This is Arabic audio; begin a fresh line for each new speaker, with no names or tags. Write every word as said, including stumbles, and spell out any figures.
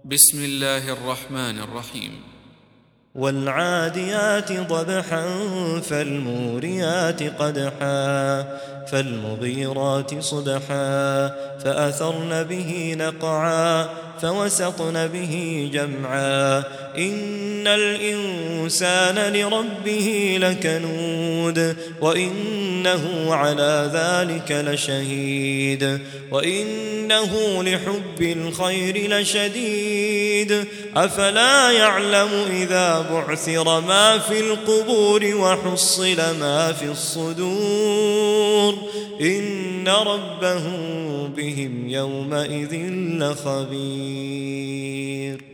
بسم الله الرحمن الرحيم.
والعاديات ضبحا فالموريات قدحا فالمغيرات صبحا فأثرن به نقعا فوسطن به جمعا إن الإنسان لربه لكنود وإنه على ذلك لشهيد وإنه لحب الخير لشديد أفلا يعلم إذا بعثر ما في القبور وحصل ما في الصدور إن ربهم بهم يومئذ لخبير.